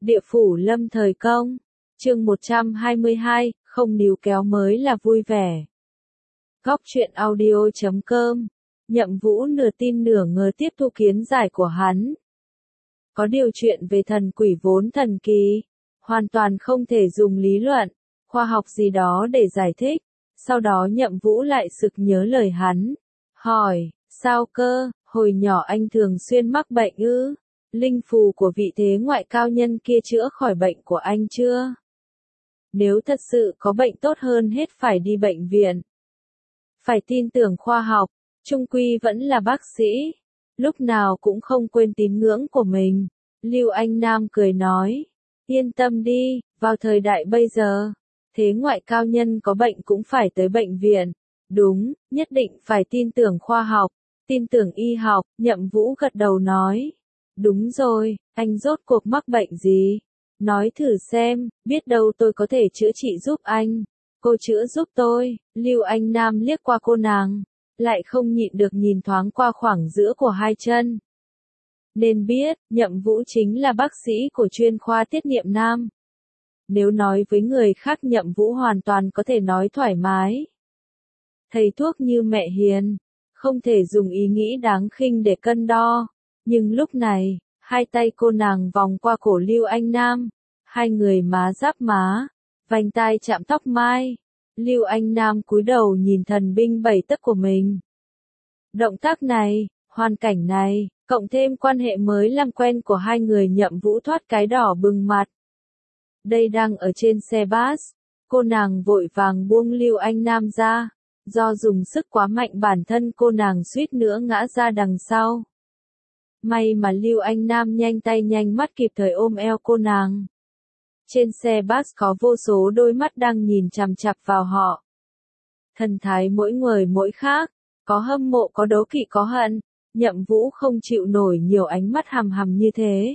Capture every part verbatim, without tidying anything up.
Địa phủ lâm thời công. Chương một trăm hai mươi hai, không níu kéo mới là vui vẻ. Góc truyện audio chấm com. Nhậm Vũ nửa tin nửa ngờ tiếp thu kiến giải của hắn. Có điều chuyện về thần quỷ vốn thần kỳ, hoàn toàn không thể dùng lý luận, khoa học gì đó để giải thích. Sau đó Nhậm Vũ lại sực nhớ lời hắn. Hỏi, sao cơ, hồi nhỏ anh thường xuyên mắc bệnh ư? Linh phù của vị thế ngoại cao nhân kia chữa khỏi bệnh của anh chưa? Nếu thật sự có bệnh tốt hơn hết phải đi bệnh viện. Phải tin tưởng khoa học, chung quy vẫn là bác sĩ. Lúc nào cũng không quên tín ngưỡng của mình. Lưu Anh Nam cười nói, yên tâm đi, vào thời đại bây giờ, thế ngoại cao nhân có bệnh cũng phải tới bệnh viện. Đúng, nhất định phải tin tưởng khoa học, tin tưởng y học. Nhậm Vũ gật đầu nói. Đúng rồi, anh rốt cuộc mắc bệnh gì? Nói thử xem, biết đâu tôi có thể chữa trị giúp anh. Cô chữa giúp tôi. Lưu Anh Nam liếc qua cô nàng, lại không nhịn được nhìn thoáng qua khoảng giữa của hai chân. Nên biết, Nhậm Vũ chính là bác sĩ của chuyên khoa tiết niệm nam. Nếu nói với người khác Nhậm Vũ hoàn toàn có thể nói thoải mái. Thầy thuốc như mẹ hiền, không thể dùng ý nghĩ đáng khinh để cân đo. Nhưng lúc này, hai tay cô nàng vòng qua cổ Lưu Anh Nam, hai người má giáp má, vành tai chạm tóc mai. Lưu Anh Nam cúi đầu nhìn thần binh bảy tấc của mình. Động tác này, hoàn cảnh này, cộng thêm quan hệ mới làm quen của hai người Nhậm Vũ thoát cái đỏ bừng mặt. Đây đang ở trên xe bus, cô nàng vội vàng buông Lưu Anh Nam ra, do dùng sức quá mạnh bản thân cô nàng suýt nữa ngã ra đằng sau. May mà Lưu Anh Nam nhanh tay nhanh mắt kịp thời ôm eo cô nàng. Trên xe bus có vô số đôi mắt đang nhìn chằm chằm vào họ. Thần thái mỗi người mỗi khác, có hâm mộ có đố kỵ có hận. Nhậm Vũ không chịu nổi nhiều ánh mắt hằm hằm như thế.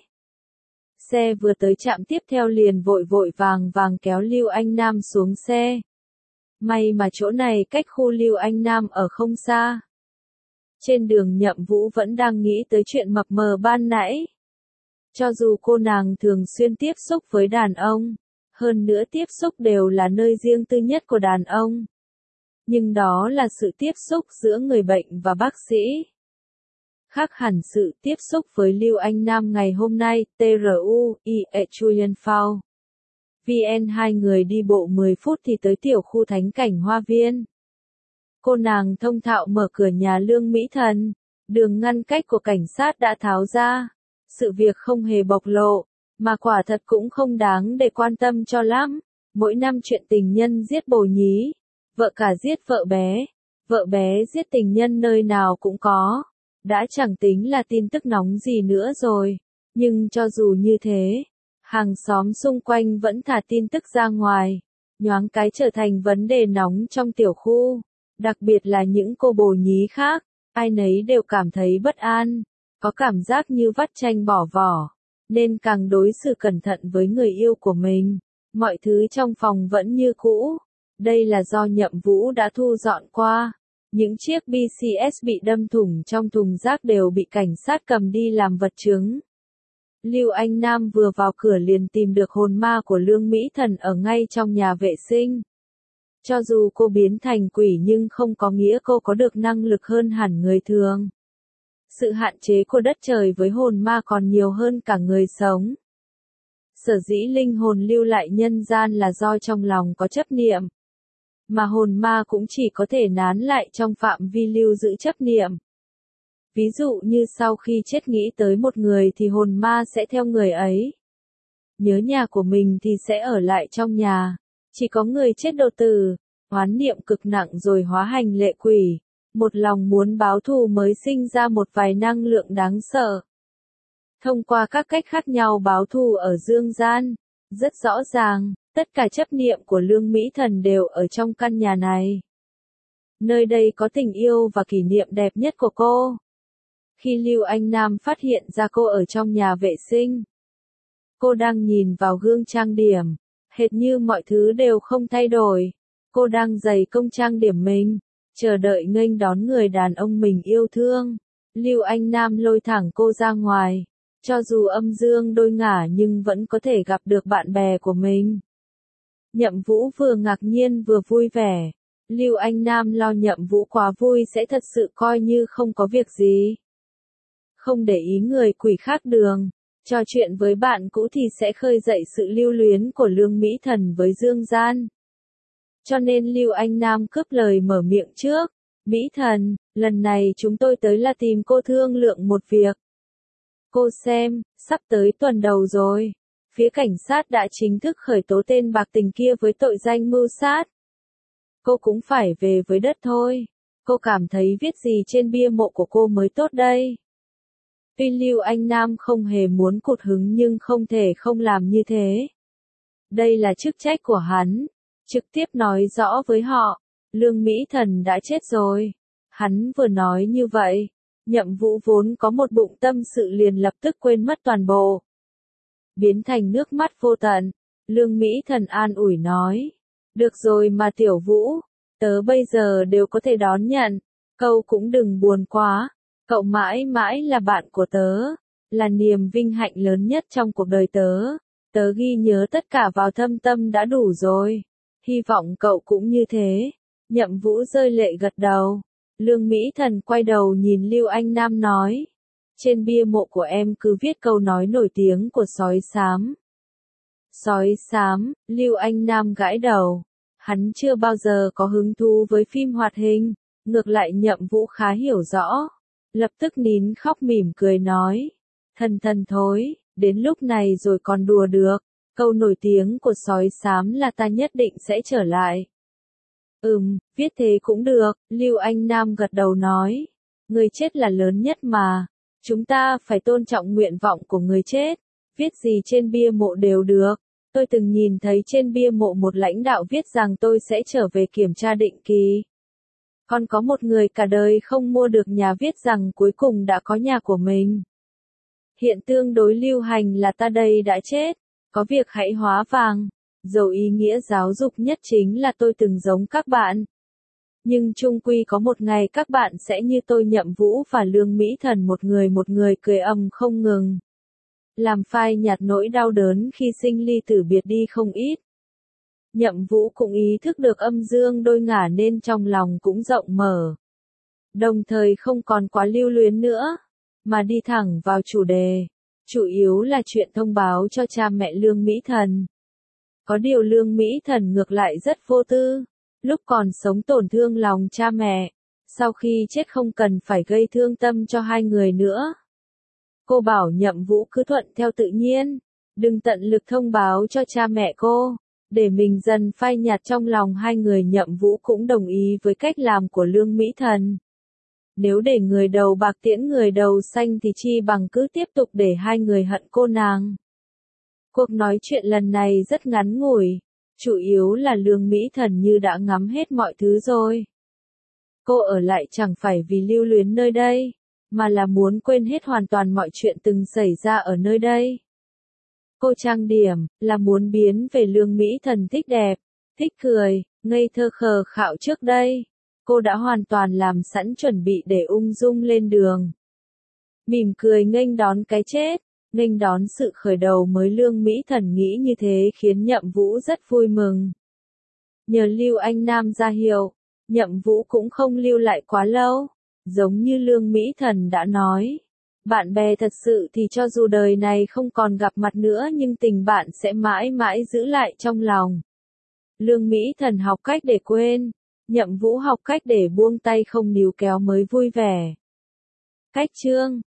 Xe vừa tới trạm tiếp theo liền vội vội vàng vàng kéo Lưu Anh Nam xuống xe. May mà chỗ này cách khu Lưu Anh Nam ở không xa. Trên đường Nhậm Vũ vẫn đang nghĩ tới chuyện mập mờ ban nãy. Cho dù cô nàng thường xuyên tiếp xúc với đàn ông, hơn nữa tiếp xúc đều là nơi riêng tư nhất của đàn ông. Nhưng đó là sự tiếp xúc giữa người bệnh và bác sĩ. Khác hẳn sự tiếp xúc với Lưu Anh Nam ngày hôm nay, tê rờ u, i e Julian Phao. vê en hai người đi bộ mười phút thì tới tiểu khu thánh cảnh hoa viên. Cô nàng thông thạo mở cửa nhà Lương Mỹ Thần, đường ngăn cách của cảnh sát đã tháo ra. Sự việc không hề bộc lộ, mà quả thật cũng không đáng để quan tâm cho lắm. Mỗi năm chuyện tình nhân giết bồ nhí, vợ cả giết vợ bé, vợ bé giết tình nhân nơi nào cũng có. Đã chẳng tính là tin tức nóng gì nữa rồi. Nhưng cho dù như thế, hàng xóm xung quanh vẫn thả tin tức ra ngoài, nhoáng cái trở thành vấn đề nóng trong tiểu khu. Đặc biệt là những cô bồ nhí khác, ai nấy đều cảm thấy bất an, có cảm giác như vắt chanh bỏ vỏ, nên càng đối xử cẩn thận với người yêu của mình. Mọi thứ trong phòng vẫn như cũ. Đây là do Nhậm Vũ đã thu dọn qua. Những chiếc bê xê ét bị đâm thủng trong thùng rác đều bị cảnh sát cầm đi làm vật chứng. Lưu Anh Nam vừa vào cửa liền tìm được hồn ma của Lương Mỹ Thần ở ngay trong nhà vệ sinh. Cho dù cô biến thành quỷ nhưng không có nghĩa cô có được năng lực hơn hẳn người thường. Sự hạn chế của đất trời với hồn ma còn nhiều hơn cả người sống. Sở dĩ linh hồn lưu lại nhân gian là do trong lòng có chấp niệm. Mà hồn ma cũng chỉ có thể nán lại trong phạm vi lưu giữ chấp niệm. Ví dụ như sau khi chết nghĩ tới một người thì hồn ma sẽ theo người ấy. Nhớ nhà của mình thì sẽ ở lại trong nhà. Chỉ có người chết độ tử, oán niệm cực nặng rồi hóa hành lệ quỷ. Một lòng muốn báo thù mới sinh ra một vài năng lượng đáng sợ. Thông qua các cách khác nhau báo thù ở dương gian. Rất rõ ràng, tất cả chấp niệm của Lương Mỹ Thần đều ở trong căn nhà này. Nơi đây có tình yêu và kỷ niệm đẹp nhất của cô. Khi Lưu Anh Nam phát hiện ra cô ở trong nhà vệ sinh, cô đang nhìn vào gương trang điểm, hệt như mọi thứ đều không thay đổi. Cô đang dày công trang điểm mình, chờ đợi nghênh đón người đàn ông mình yêu thương. Lưu Anh Nam lôi thẳng cô ra ngoài, Cho dù âm dương đôi ngả nhưng vẫn có thể gặp được bạn bè của mình. Nhậm Vũ vừa ngạc nhiên vừa vui vẻ. Lưu Anh Nam lo Nhậm Vũ quá vui sẽ thật sự coi như không có việc gì. Không để ý người quỷ khác đường. Trò chuyện với bạn cũ thì sẽ khơi dậy sự lưu luyến của Lương Mỹ Thần với Dương Gian. Cho nên Lưu Anh Nam cướp lời mở miệng trước. Mỹ Thần, lần này chúng tôi tới là tìm cô thương lượng một việc. Cô xem, sắp tới tuần đầu rồi. Phía cảnh sát đã chính thức khởi tố tên bạc tình kia với tội danh mưu sát. Cô cũng phải về với đất thôi. Cô cảm thấy viết gì trên bia mộ của cô mới tốt đây. Tuy Lưu Anh Nam không hề muốn cụt hứng nhưng không thể không làm như thế. Đây là chức trách của hắn. Trực tiếp nói rõ với họ. Lương Mỹ Thần đã chết rồi. Hắn vừa nói như vậy. Nhậm Vũ vốn có một bụng tâm sự liền lập tức quên mất toàn bộ. Biến thành nước mắt vô tận. Lương Mỹ Thần an ủi nói. Được rồi mà Tiểu Vũ. Tớ bây giờ đều có thể đón nhận. Cậu cũng đừng buồn quá. Cậu mãi mãi là bạn của tớ. Là niềm vinh hạnh lớn nhất trong cuộc đời tớ. Tớ ghi nhớ tất cả vào thâm tâm đã đủ rồi. Hy vọng cậu cũng như thế. Nhậm Vũ rơi lệ gật đầu. Lương Mỹ Thần quay đầu nhìn Lưu Anh Nam nói. Trên bia mộ của em cứ viết câu nói nổi tiếng của sói xám. Sói xám, Lưu Anh Nam gãi đầu. Hắn chưa bao giờ có hứng thú với phim hoạt hình. Ngược lại Nhậm Vũ khá hiểu rõ. Lập tức nín khóc mỉm cười nói. Thần thần thối, đến lúc này rồi còn đùa được. Câu nổi tiếng của sói xám là ta nhất định sẽ trở lại. Ừm, viết thế cũng được, Lưu Anh Nam gật đầu nói. Người chết là lớn nhất mà. Chúng ta phải tôn trọng nguyện vọng của người chết. Viết gì trên bia mộ đều được. Tôi từng nhìn thấy trên bia mộ một lãnh đạo viết rằng tôi sẽ trở về kiểm tra định kỳ. Còn có một người cả đời không mua được nhà viết rằng cuối cùng đã có nhà của mình. Hiện tương đối lưu hành là ta đây đã chết. Có việc hãy hóa vàng. Dầu ý nghĩa giáo dục nhất chính là tôi từng giống các bạn. Nhưng chung quy có một ngày các bạn sẽ như tôi Nhậm Vũ và Lương Mỹ Thần một người một người cười ầm không ngừng. Làm phai nhạt nỗi đau đớn khi sinh ly tử biệt đi không ít. Nhậm Vũ cũng ý thức được âm dương đôi ngả nên trong lòng cũng rộng mở. Đồng thời không còn quá lưu luyến nữa, mà đi thẳng vào chủ đề. Chủ yếu là chuyện thông báo cho cha mẹ Lương Mỹ Thần. Có điều Lương Mỹ Thần ngược lại rất vô tư. Lúc còn sống tổn thương lòng cha mẹ. Sau khi chết không cần phải gây thương tâm cho hai người nữa. Cô bảo Nhậm Vũ cứ thuận theo tự nhiên. Đừng tận lực thông báo cho cha mẹ cô. Để mình dần phai nhạt trong lòng hai người. Nhậm Vũ cũng đồng ý với cách làm của Lương Mỹ Thần. Nếu để người đầu bạc tiễn người đầu xanh thì chi bằng cứ tiếp tục để hai người hận cô nàng. Cuộc nói chuyện lần này rất ngắn ngủi. Chủ yếu là Lương Mỹ Thần như đã ngắm hết mọi thứ rồi. Cô ở lại chẳng phải vì lưu luyến nơi đây, mà là muốn quên hết hoàn toàn mọi chuyện từng xảy ra ở nơi đây. Cô trang điểm, là muốn biến về Lương Mỹ Thần thích đẹp, thích cười, ngây thơ khờ khạo trước đây. Cô đã hoàn toàn làm sẵn chuẩn bị để ung dung lên đường. Mỉm cười nghênh đón cái chết, nghênh đón sự khởi đầu mới. Lương Mỹ Thần nghĩ như thế khiến Nhậm Vũ rất vui mừng. Nhờ Lưu Anh Nam ra hiệu, Nhậm Vũ cũng không lưu lại quá lâu. Giống như Lương Mỹ Thần đã nói, bạn bè thật sự thì cho dù đời này không còn gặp mặt nữa nhưng tình bạn sẽ mãi mãi giữ lại trong lòng. Lương Mỹ Thần học cách để quên, Nhậm Vũ học cách để buông tay không níu kéo mới vui vẻ. Cách chương